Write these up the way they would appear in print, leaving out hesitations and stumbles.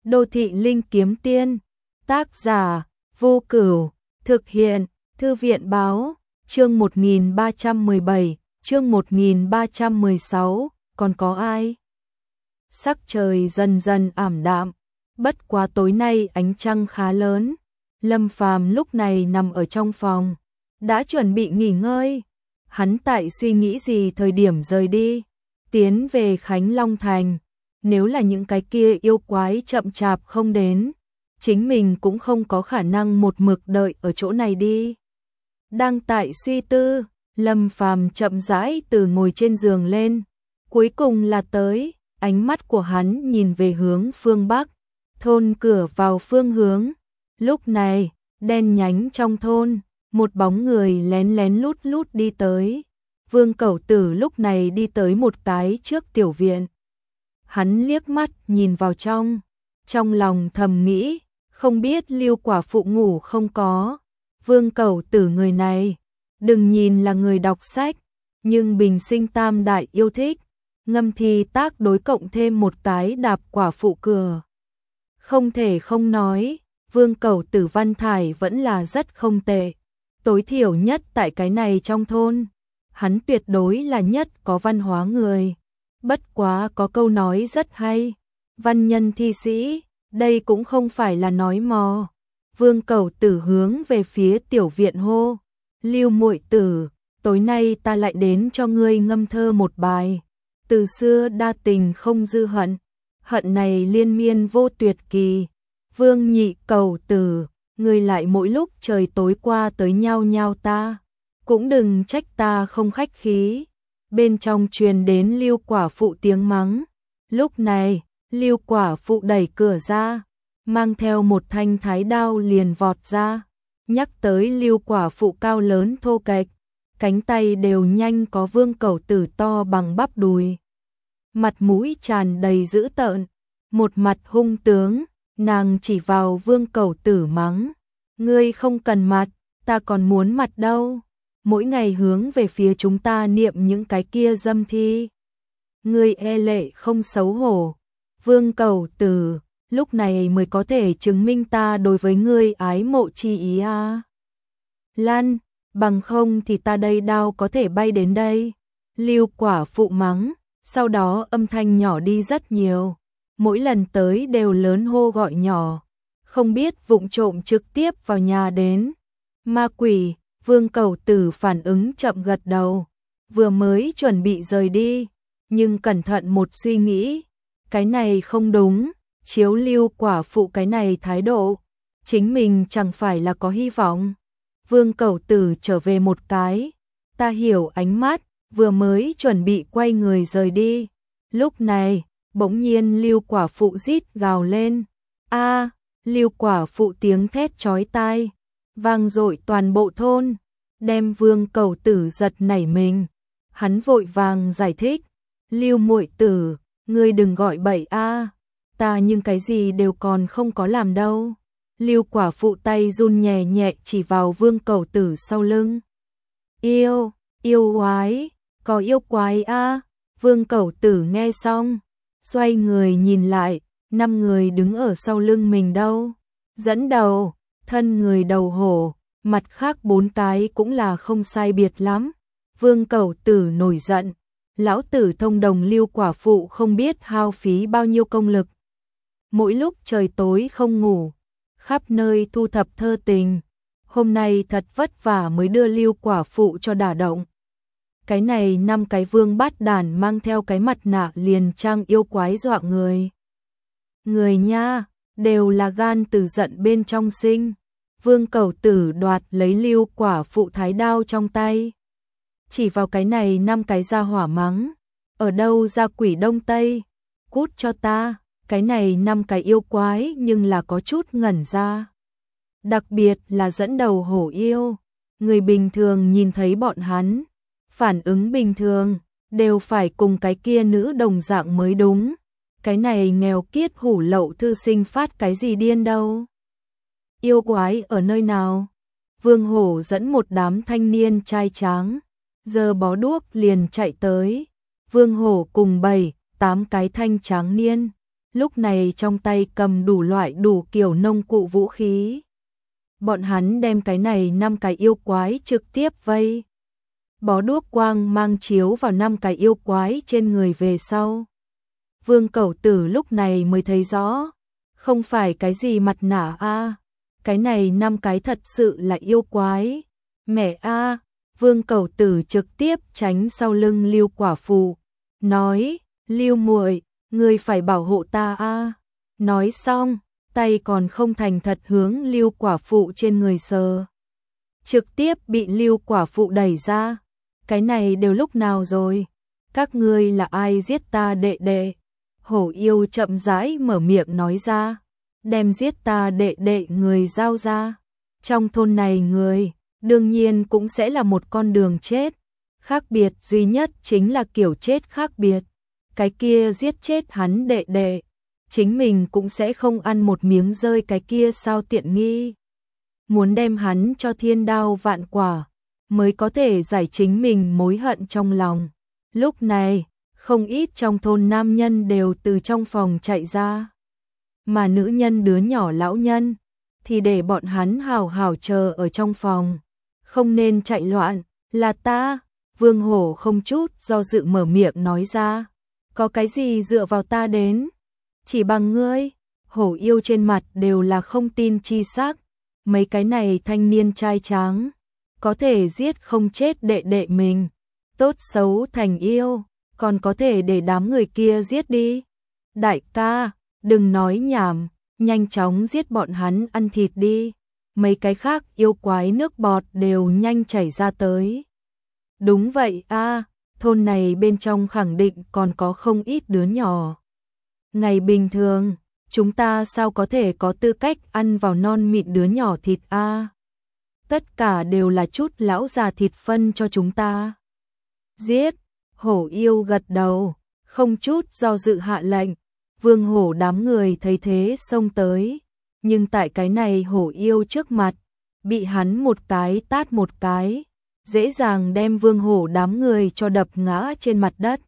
Đô thị linh kiếm tiên. Tác giả Vô Cửu. Thực hiện Thư viện báo. Chương 1317, chương 1316, còn có ai? Sắc trời dần dần ảm đạm, bất quá tối nay ánh trăng khá lớn. Lâm Phàm lúc này nằm ở trong phòng, đã chuẩn bị nghỉ ngơi. Hắn tại suy nghĩ gì thời điểm rời đi, tiến về Khánh Long Thành. Nếu là những cái kia yêu quái chậm chạp không đến, chính mình cũng không có khả năng một mực đợi ở chỗ này đi. Đang tại suy tư, Lâm Phàm chậm rãi từ ngồi trên giường lên, cuối cùng là tới. Ánh mắt của hắn nhìn về hướng phương Bắc, thôn cửa vào phương hướng. Lúc này, đen nhánh trong thôn, một bóng người lén lén lút lút đi tới. Vương Cẩu Tử lúc này đi tới một cái trước tiểu viện. Hắn liếc mắt nhìn vào trong lòng thầm nghĩ, không biết Lưu quả phụ ngủ không có. Vương Cẩu Tử người này, đừng nhìn là người đọc sách, nhưng bình sinh tam đại yêu thích, ngâm thi tác đối cộng thêm một cái đạp quả phụ cửa. Không thể không nói, Vương Cẩu Tử văn thải vẫn là rất không tệ, tối thiểu nhất tại cái này trong thôn, hắn tuyệt đối là nhất có văn hóa người. Bất quá có câu nói rất hay, văn nhân thi sĩ, đây cũng không phải là nói mò. Vương Cẩu Tử hướng về phía tiểu viện hô, Lưu muội tử, tối nay ta lại đến cho ngươi ngâm thơ một bài. Từ xưa đa tình không dư hận, hận này liên miên vô tuyệt kỳ. Vương Nhị Cẩu Tử, ngươi lại mỗi lúc trời tối qua tới nhau nhau ta, cũng đừng trách ta không khách khí. Bên trong truyền đến Lưu quả phụ tiếng mắng. Lúc này, Lưu quả phụ đẩy cửa ra, mang theo một thanh thái đao liền vọt ra. Nhắc tới Lưu quả phụ cao lớn thô kệch, cánh tay đều nhanh có Vương Cẩu Tử to bằng bắp đùi. Mặt mũi tràn đầy dữ tợn, một mặt hung tướng, nàng chỉ vào Vương Cẩu Tử mắng. Ngươi không cần mặt, ta còn muốn mặt đâu. Mỗi ngày hướng về phía chúng ta niệm những cái kia dâm thi. Ngươi e lệ không xấu hổ. Vương Cẩu Tử, lúc này mới có thể chứng minh ta đối với ngươi ái mộ chi ý à. Lan, bằng không thì ta đây đao có thể bay đến đây. Lưu quả phụ mắng, sau đó âm thanh nhỏ đi rất nhiều. Mỗi lần tới đều lớn hô gọi nhỏ, không biết vụng trộm trực tiếp vào nhà đến. Ma quỷ. Vương Cẩu Tử phản ứng chậm gật đầu, vừa mới chuẩn bị rời đi, nhưng cẩn thận một suy nghĩ, cái này không đúng, chiếu Lưu quả phụ cái này thái độ, chính mình chẳng phải là có hy vọng. Vương Cẩu Tử trở về một cái, ta hiểu ánh mắt, vừa mới chuẩn bị quay người rời đi. Lúc này, bỗng nhiên Lưu quả phụ rít gào lên. A, Lưu quả phụ tiếng thét chói tai vang dội toàn bộ thôn, đem Vương Cẩu Tử giật nảy mình. Hắn vội vàng giải thích, Lưu muội tử, ngươi đừng gọi bậy a, ta nhưng cái gì đều còn không có làm đâu. Lưu quả phụ tay run nhẹ nhẹ chỉ vào Vương Cẩu Tử sau lưng. Yêu quái, có yêu quái a. Vương Cẩu Tử nghe xong, xoay người nhìn lại, 5 người đứng ở sau lưng mình đâu. Dẫn đầu, thân người đầu hổ, mặt khác 4 cái cũng là không sai biệt lắm. Vương Cẩu Tử nổi giận, lão tử thông đồng Lưu quả phụ không biết hao phí bao nhiêu công lực. Mỗi lúc trời tối không ngủ, khắp nơi thu thập thơ tình, hôm nay thật vất vả mới đưa Lưu quả phụ cho đả động. Cái này 5 cái vương bát đàn mang theo cái mặt nạ liền trang yêu quái dọa người. Người nha, đều là gan từ giận bên trong sinh. Vương Cẩu Tử đoạt lấy Lưu quả phụ thái đao trong tay, chỉ vào cái này 5 cái ra hỏa mắng. Ở đâu ra quỷ Đông Tây, cút cho ta. Cái này 5 cái yêu quái nhưng là có chút ngẩn ra, đặc biệt là dẫn đầu hổ yêu. Người bình thường nhìn thấy bọn hắn, phản ứng bình thường, đều phải cùng cái kia nữ đồng dạng mới đúng. Cái này nghèo kiết hủ lậu thư sinh phát cái gì điên đâu. Yêu quái ở nơi nào? Vương Hổ dẫn một đám thanh niên trai tráng, giờ bó đuốc liền chạy tới. Vương Hổ cùng 7, 8 cái thanh tráng niên, lúc này trong tay cầm đủ loại đủ kiểu nông cụ vũ khí. Bọn hắn đem cái này 5 cái yêu quái trực tiếp vây. Bó đuốc quang mang chiếu vào 5 cái yêu quái trên người về sau. Vương Cẩu Tử lúc này mới thấy rõ, không phải cái gì mặt nạ a, cái này 5 cái thật sự là yêu quái. Mẹ a, Vương Cẩu Tử trực tiếp tránh sau lưng Lưu Quả Phụ, nói: "Lưu muội, ngươi phải bảo hộ ta a." Nói xong, tay còn không thành thật hướng Lưu Quả Phụ trên người sờ. Trực tiếp bị Lưu Quả Phụ đẩy ra. Cái này đều lúc nào rồi? Các ngươi là ai giết ta đệ đệ? Hổ yêu chậm rãi mở miệng nói ra. Đem giết ta đệ đệ người giao ra. Trong thôn này người, đương nhiên cũng sẽ là một con đường chết. Khác biệt duy nhất chính là kiểu chết khác biệt. Cái kia giết chết hắn đệ đệ, chính mình cũng sẽ không ăn một miếng rơi cái kia sao tiện nghi. Muốn đem hắn cho thiên đao vạn quả, mới có thể giải chính mình mối hận trong lòng. Lúc này, không ít trong thôn nam nhân đều từ trong phòng chạy ra. Mà nữ nhân đứa nhỏ lão nhân, thì để bọn hắn hào hào chờ ở trong phòng. Không nên chạy loạn, là ta. Vương Hổ không chút do dự mở miệng nói ra. Có cái gì dựa vào ta đến? Chỉ bằng ngươi. Hổ yêu trên mặt đều là không tin chi sắc. Mấy cái này thanh niên trai tráng, có thể giết không chết đệ đệ mình. Tốt xấu thành yêu, còn có thể để đám người kia giết đi. Đại ca, đừng nói nhảm, nhanh chóng giết bọn hắn ăn thịt đi. Mấy cái khác yêu quái nước bọt đều nhanh chảy ra tới. Đúng vậy a, thôn này bên trong khẳng định còn có không ít đứa nhỏ. Ngày bình thường, chúng ta sao có thể có tư cách ăn vào non mịn đứa nhỏ thịt a? Tất cả đều là chút lão già thịt phân cho chúng ta. Giết, hổ yêu gật đầu, không chút do dự hạ lệnh. Vương Hổ đám người thấy thế xông tới, nhưng tại cái này hổ yêu trước mặt, bị hắn một cái tát một cái, dễ dàng đem Vương Hổ đám người cho đập ngã trên mặt đất.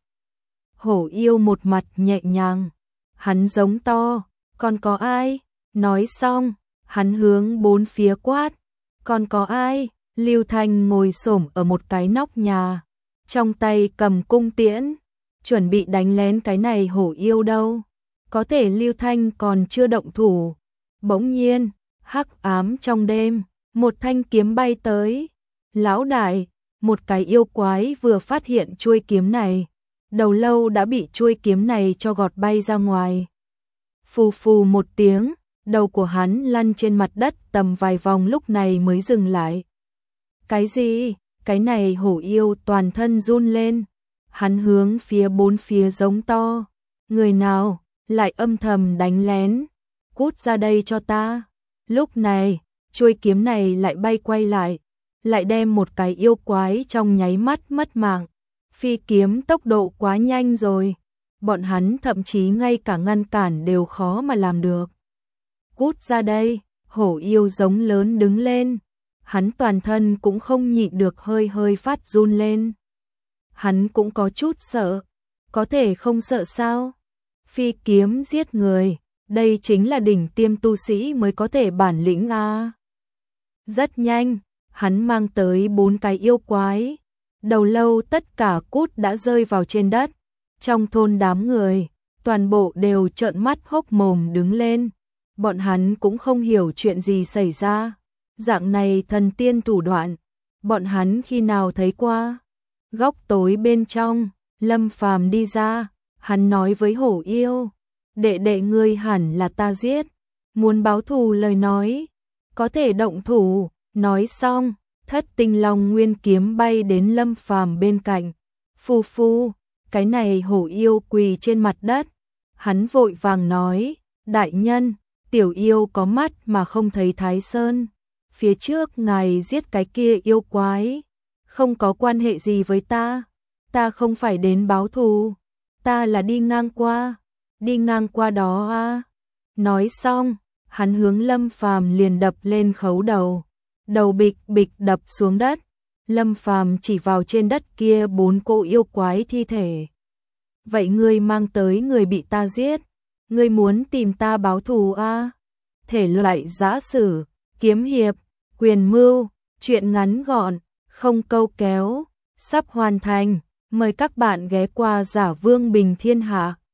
Hổ yêu một mặt nhẹ nhàng, hắn giống to, còn có ai? Nói xong, hắn hướng bốn phía quát, còn có ai? Lưu Thanh ngồi xổm ở một cái nóc nhà, trong tay cầm cung tiễn, chuẩn bị đánh lén cái này hổ yêu đâu. Có thể Lưu Thanh còn chưa động thủ. Bỗng nhiên, hắc ám trong đêm, một thanh kiếm bay tới. Lão đại, một cái yêu quái vừa phát hiện chuôi kiếm này, đầu lâu đã bị chuôi kiếm này cho gọt bay ra ngoài. Phù phù một tiếng, đầu của hắn lăn trên mặt đất tầm vài vòng lúc này mới dừng lại. Cái gì? Cái này hổ yêu toàn thân run lên. Hắn hướng phía bốn phía giống to. Người nào lại âm thầm đánh lén? Cút ra đây cho ta. Lúc này, chuôi kiếm này lại bay quay lại đem một cái yêu quái trong nháy mắt mất mạng. Phi kiếm tốc độ quá nhanh rồi, bọn hắn thậm chí ngay cả ngăn cản đều khó mà làm được. Cút ra đây, hổ yêu giống lớn đứng lên, hắn toàn thân cũng không nhịn được hơi hơi phát run lên. Hắn cũng có chút sợ, có thể không sợ sao? Phi kiếm giết người, đây chính là đỉnh tiêm tu sĩ mới có thể bản lĩnh a. Rất nhanh, hắn mang tới 4 cái yêu quái, đầu lâu tất cả cút đã rơi vào trên đất. Trong thôn đám người, toàn bộ đều trợn mắt hốc mồm đứng lên. Bọn hắn cũng không hiểu chuyện gì xảy ra. Dạng này thần tiên thủ đoạn, bọn hắn khi nào thấy qua? Góc tối bên trong, Lâm Phàm đi ra, hắn nói với hổ yêu, đệ đệ ngươi hẳn là ta giết, muốn báo thù lời nói, có thể động thủ. Nói xong, Thất Tinh Long nguyên kiếm bay đến Lâm Phàm bên cạnh. Phu phu, cái này hổ yêu quỳ trên mặt đất. Hắn vội vàng nói, đại nhân, tiểu yêu có mắt mà không thấy Thái Sơn. Phía trước ngài giết cái kia yêu quái, không có quan hệ gì với ta. Ta không phải đến báo thù, ta là đi ngang qua đó a. Nói xong, hắn hướng Lâm Phàm liền đập lên khấu đầu. Đầu bịch bịch đập xuống đất. Lâm Phàm chỉ vào trên đất kia 4 cô yêu quái thi thể. Vậy ngươi mang tới người bị ta giết, Ngươi muốn tìm ta báo thù à? Thể loại giã sử, kiếm hiệp, quyền mưu, truyện ngắn gọn, không câu kéo, sắp hoàn thành. Mời các bạn ghé qua Giả Vương Bình Thiên Hạ.